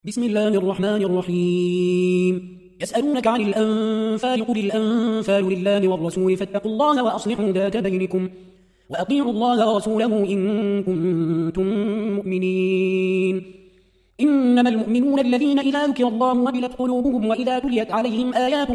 بسم الله الرحمن الرحيم. يسألونك عن الأنفال قل الأنفال لله والرسول فاتقوا الله وأصلحوا ذات بينكم وأطيعوا الله ورسوله إن كنتم مؤمنين. إنما المؤمنون الذين إذا ذكر الله وجلت قلوبهم وإذا تليت عليهم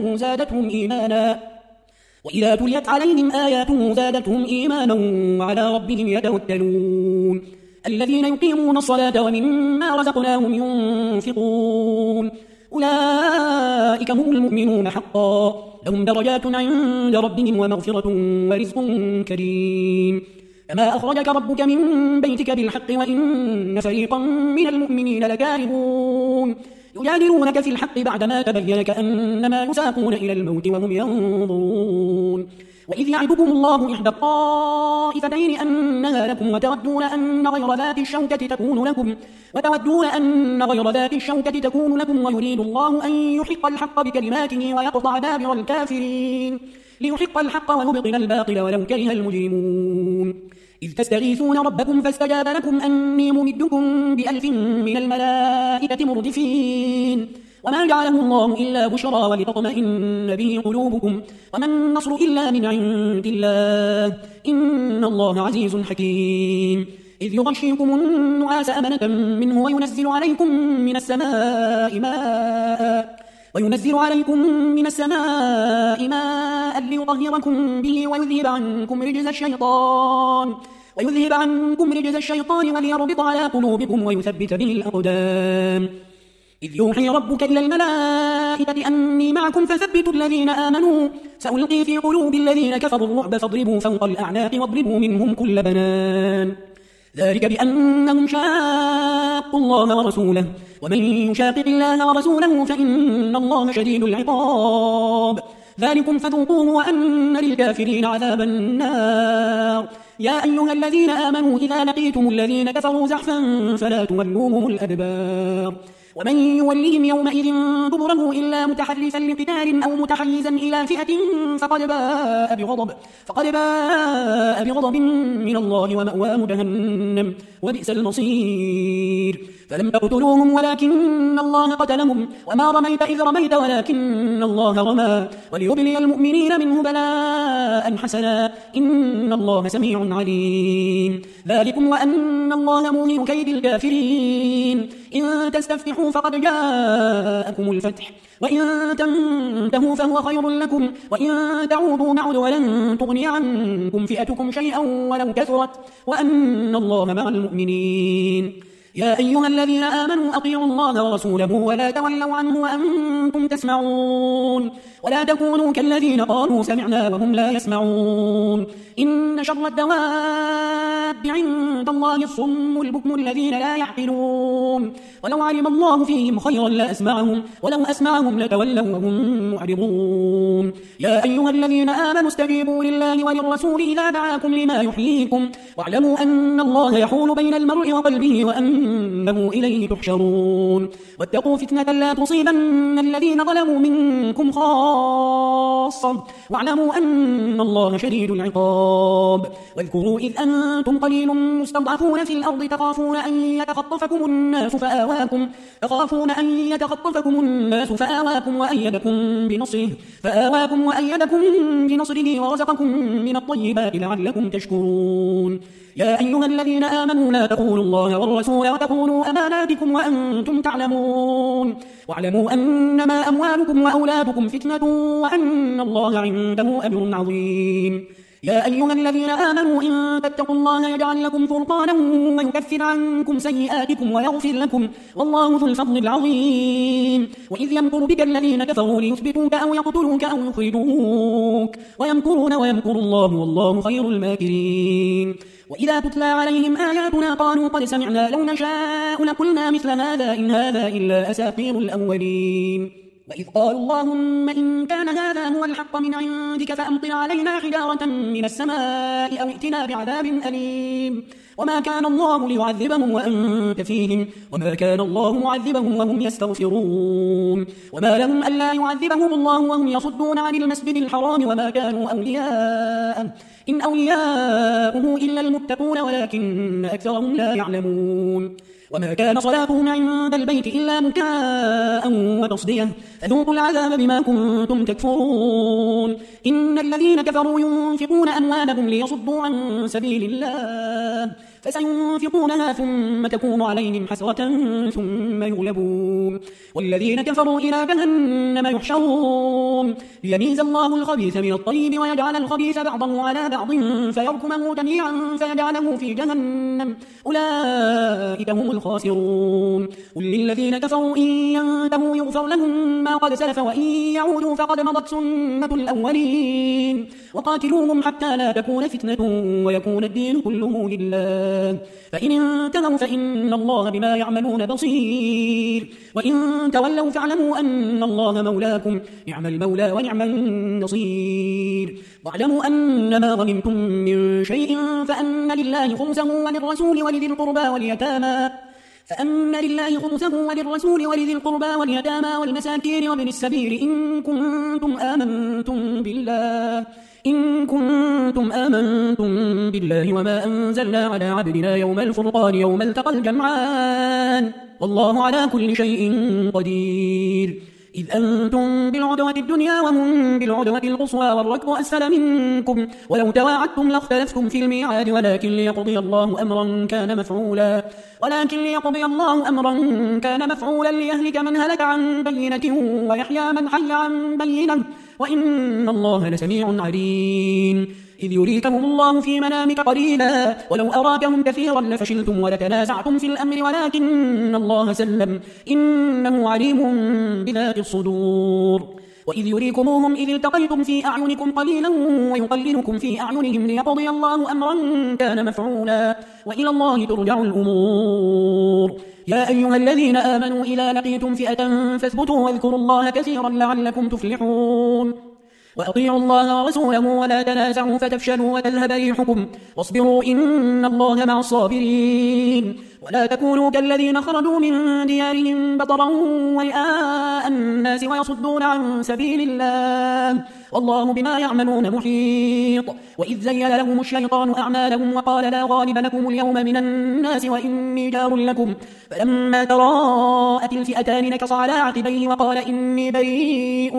آياته زادتهم إيمانا وعلى ربهم يتوكلون. الذين يقيمون الصلاة ومما رزقناهم ينفقون أولئك هم المؤمنون حقا لهم درجات عند ربهم ومغفرة ورزق كريم. كما أخرجك ربك من بيتك بالحق وإن فريقا من المؤمنين لكارهون يجادلونك في الحق بعدما تبين كأنما يساقون إلى الموت وهم ينظرون. وإذ يعدكم الله إحدى الطائفتين أنها لكم وتودون أن غير ذات الشوكة تكون لكم ويريد الله أن يحق الحق بكلماته ويقطع دابر الكافرين ليحق الحق ويبطل الباطل ولو كره المجرمون. إذ تستغيثون ربكم فاستجاب لكم أني ممدكم ب1000 من الملائكة مردفين وما جعله الله إلا بشرى ولتطمئن به قلوبكم وما النصر إلا من عند الله إن الله عزيز حكيم. إذ يغشيكم النعاس أمنة منه وينزل عليكم من السماء ماء ليطهركم به ويذهب عنكم رجز الشيطان وليربط على قلوبكم ويثبت به الأقدام. إذ يوحي ربك إلى الملائكة أني معكم فثبتوا الذين آمنوا سألقي في قلوب الذين كفروا الرعب فاضربوا فوق الأعناق واضربوا منهم كل بنان ذلك بأنهم شاقوا الله ورسوله ومن يشاقق الله ورسوله فإن الله شديد العقاب. ذلكم فذوقوه وأن للكافرين عذاب النار. يا أيها الذين آمنوا إذا لقيتم الذين كفروا زحفا فلا تولوهم الأدبار ومن يولهم يومئذ دبره إلا متحرفا لقتال أو متحيزا إلى فئة فقد باء بغضب من الله ومأواه جهنم وبئس المصير. فلم تقتلوهم ولكن الله قتلهم وما رميت إذ رميت ولكن الله رمى وليبلي المؤمنين منه بلاء حسنا إن الله سميع عليم. ذلكم وأن الله موهن كيد الكافرين. إن تستفتحوا فقد جاءكم الفتح وإن تنتهوا فهو خير لكم وإن تعودوا نعد ولن تغني عنكم فئتكم شيئا ولو كثرت وأن الله مع المؤمنين. يا أيها الذين آمنوا أطيعوا الله ورسوله ولا تولوا عنه وأنتم تسمعون ولا تكونوا كالذين قالوا سمعنا وهم لا يسمعون. إن شر الدواب عند الله الصم البكم الذين لا يعقلون ولو علم الله فيهم خيرا لأسمعهم ولو أسمعهم لتولوا وهم معرضون. يا أيها الذين آمنوا استجيبوا لله وللرسول إذا دعاكم لما يحييكم واعلموا أن الله يحول بين المرء وقلبه وأنه إليه تحشرون. واتقوا فتنة لا تصيبن الذين ظلموا منكم خاصة واعلموا أن الله شديد العقاب. واذكروا إذ أنتم قليل مستضعفون في الأرض تخافون أن يتخطفكم الناس فآواكم وأيدكم بنصره ورزقكم من الطيبات لعلكم تشكرون. يا أيها الذين آمنوا لا تخونوا الله والرسول وتخونوا أماناتكم وأنتم تعلمون واعلموا أنما أموالكم وأولادكم فتنة وأن الله عنده أجر عظيم. يا أيها الذين آمنوا إن تتقوا الله يجعل لكم فرقانا ويكفر عنكم سيئاتكم ويغفر لكم والله ذو الفضل العظيم. وإذ يمكر بك الذين كفروا ليثبتوك أو يقتلوك أو يخرجوك ويمكرون ويمكر الله والله خير الماكرين. وإذا تتلى عليهم آياتنا قالوا قد سمعنا لو نشاء لقلنا مثل هذا إن هذا إلا أساطير الأولين. وإذ قالوا اللهم إن كان هذا هو الحق من عندك فأمطر علينا حجارة من السماء أو ائتنا بعذاب أليم. وما كان الله ليعذبهم وأنت فيهم وما كان الله معذبهم وهم يستغفرون. وما لهم ألا يعذبهم الله وهم يصدون عن المسجد الحرام وما كانوا أولياءه إن أولياؤه إلا المتقون ولكن أكثرهم لا يعلمون. وما كان صلاتهم عند البيت إلا مكاء وتصدية فذوقوا العذاب بما كنتم تكفرون إن الذين كفروا ينفقون أموالهم ليصدوا عن سبيل الله فسينفقونها ثم تكون عليهم حسرة ثم يغلبون والذين كفروا إلى جهنم يحشرون ليميز الله الخبيث من الطيب ويجعل الخبيث بعضه على بعض فيركمه جميعا فيجعله في جهنم أولئك هم الخاسرون قل للذين كفروا إن ينتهوا يغفر لهم ما قد سلف وإن يعودوا فقد مضت سنة الأولين وقاتلوهم حتى لا تكون فتنة ويكون الدين كله لله فإن انتهوا فإن الله بما يعملون بصير وإن تولوا فاعلموا أن الله مولاكم نعم المولى ونعم النصير واعلموا أن ما غنمتم من شيء فأن لله خمسه وللرسول ولذي القربى واليتامى والمساكين وابن السبيل إن كنتم آمنتم بالله وما أنزلنا على عبدنا يوم الفرقان يوم التقى الجمعان والله على كل شيء قدير إذ أنتم بالعدوة الدنيا وهم بالعدوة القصوى والركب أسفل منكم ولو تواعدتم لاختلفتم في الميعاد ولكن ليقضي الله أمرا كان مفعولا ليهلك من هلك عن بينة ويحيى من حي عن بينة وإن الله لسميع عليم إذ يريكهم الله في منامك قليلا ولو أراكهم كثيرا لفشلتم ولتنازعتم في الأمر ولكن الله سلم إنه عليم بذات الصدور وإذ يريكموهم إذ التقيتم في أعينكم قليلا ويقللكم في أعينهم ليقضي الله أمرا كان مفعولا وإلى الله ترجع الأمور يا أيها الذين آمنوا إذا لقيتم فئة فاثبتوا واذكروا الله كثيرا لعلكم تفلحون وأطيعوا الله ورسوله ولا تنازعوا فتفشلوا وتذهب ريحكم واصبروا إن الله مع الصابرين ولا تكونوا كالذين خرجوا من ديارهم بطرا ورئاء الناس ويصدون عن سبيل الله والله بما يعملون محيط وإذ زين لهم الشيطان أعمالهم وقال لا غالب لكم اليوم من الناس وإني جار لكم فلما تراءت الفئتان نكص على عقبيه وقال إني بريء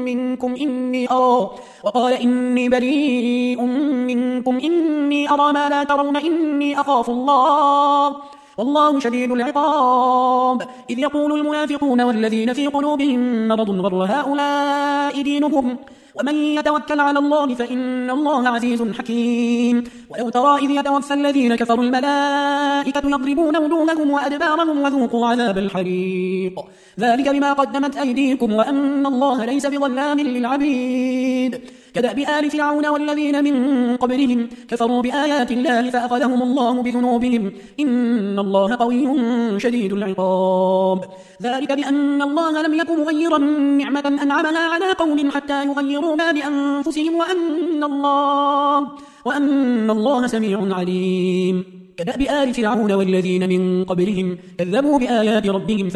منكم إني أرى ما لا ترون إني أخاف الله والله شديد العقاب إذ يقول المنافقون والذين في قلوبهم مرض غر هؤلاء دينهم ومن يتوكل على الله فإن الله عزيز حكيم ولو ترى إذ يتوفى الذين كفروا الملائكة يضربون وجوههم وأدبارهم وذوقوا عذاب الحريق ذلك بما قدمت أيديكم وأن الله ليس بظلام للعبيد كدأب آل فرعون والذين من قبلهم كفروا بآيات الله فأخذهم الله بذنوبهم إن الله قوي شديد العقاب ذلك بأن الله لم يكن مغيرا نعمة أنعمها على قوم حتى يغيروا ما بأنفسهم وأن الله سميع عليم كدأب آل فرعون والذين من قبلهم كذبوا بآيات ربهم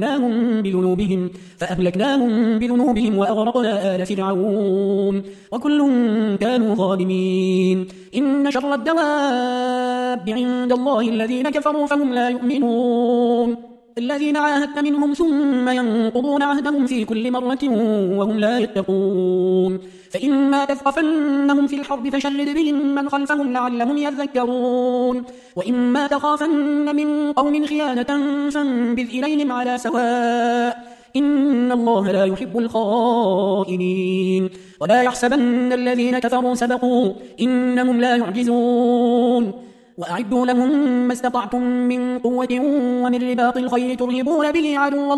فأهلكناهم بذنوبهم وأغرقنا آل فرعون وكل كانوا ظالمين إن شر الدواب عند الله الذين كفروا فهم لا يؤمنون الذين عاهدت منهم ثم ينقضون عهدهم في كل مرة وهم لا يتقون فإما تثقفنهم في الحرب فشرد بهم من خلفهم لعلهم يذكرون وإما تخافن من قوم خيانة فانبذ إليهم على سواء إن الله لا يحب الخائنين ولا يحسبن الذين كفروا سبقوا إنهم لا يعجزون وأعدوا لهم ما استطعتم من قوة ومن رباط الخيل ترهبون به عدو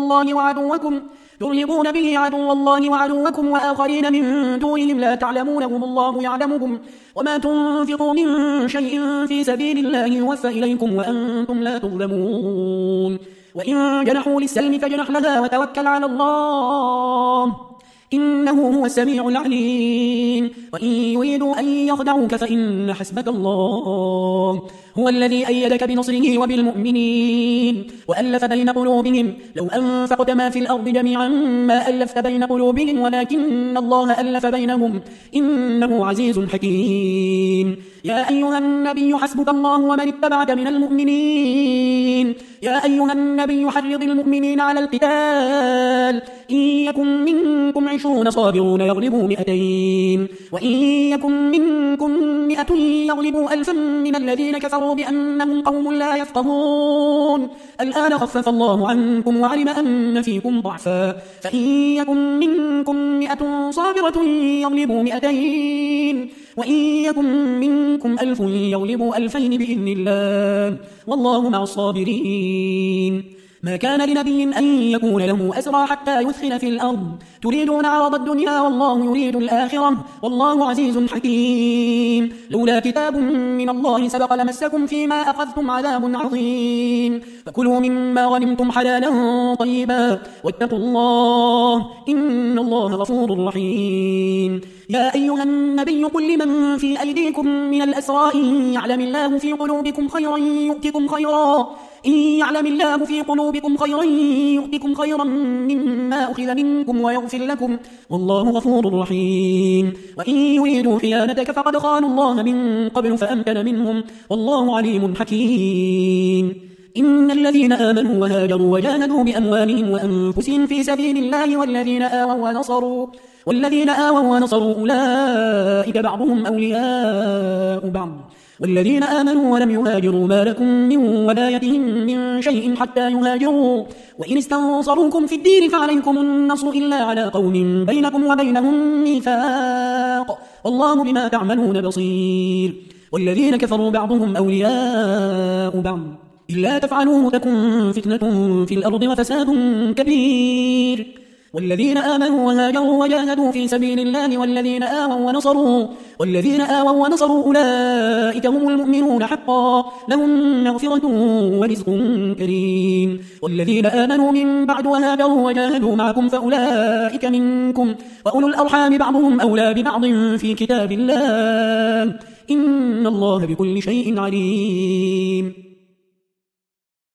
الله وعدوكم وآخرين من دونهم لا تعلمونهم الله يعلمهم وما تنفقوا من شيء في سبيل الله يوفى إليكم وأنتم لا تظلمون وإن جنحوا للسلم فاجنح لها وتوكل على الله إنه هو السميع العليم وإن يريدوا أن يخدعوك فإن حسبك الله هو الذي أيدك بنصره وبالمؤمنين وألف بين قلوبهم لو أنفقت ما في الأرض جميعا ما ألفت بين قلوبهم ولكن الله ألف بينهم إنه عزيز حكيم يا أيها النبي حسبك الله ومن اتبعك من المؤمنين يا أيها النبي حرض المؤمنين على القتال إن يكن منكم 20 صابرون يغلبوا 200 وإن يكن منكم 100 يغلبوا 1000 من الذين كفروا بأنهم قوم لا يفقهون الآن خفف الله عنكم وعلم أن فيكم ضعفا فإن يكن منكم 100 صابرة يغلبوا 200 وإن يكن منكم 1000 يغلبوا 2000 بإذن الله والله مع الصابرين ما كان لنبي أن يكون له أسرى حتى يثخن في الأرض تريدون عرض الدنيا والله يريد الآخرة والله عزيز حكيم لولا كتاب من الله سبق لمسكم فيما أخذتم عذاب عظيم فكلوا مما غنمتم حلالا طيبا واتقوا الله إن الله غفور رحيم يا أيها النبي قل لمن في أيديكم من الأسرى إن يعلم الله في قلوبكم خيرا يؤتكم خيرا إن يعلم الله في قلوبكم خيرا يؤتكم خيرا مما أخذ منكم ويغفر لكم والله غفور رحيم وإن يريدوا خيانتك فقد خانوا الله من قبل فأمكن منهم والله عليم حكيم إن الذين آمنوا وهاجروا وجاهدوا بأموالهم وأنفسهم في سبيل الله والذين آووا ونصروا أولئك بعضهم أولياء بعض والذين آمنوا ولم يهاجروا ما لكم من ولايتهم من شيء حتى يهاجروا وإن استنصروكم في الدين فعليكم النصر إلا على قوم بينكم وبينهم ميثاق والله بما تعملون بصير والذين كفروا بعضهم أولياء بعض إلا تفعلوه تكن فتنة في الأرض وفساد كبير والذين آمنوا وهاجروا وجاهدوا في سبيل الله والذين آووا ونصروا أولئك هم المؤمنون حقا لهم مغفرة ورزق كريم والذين آمنوا من بعد وهاجروا وجاهدوا معكم فأولئك منكم وأولو الأرحام بعضهم أولى ببعض في كتاب الله إن الله بكل شيء عليم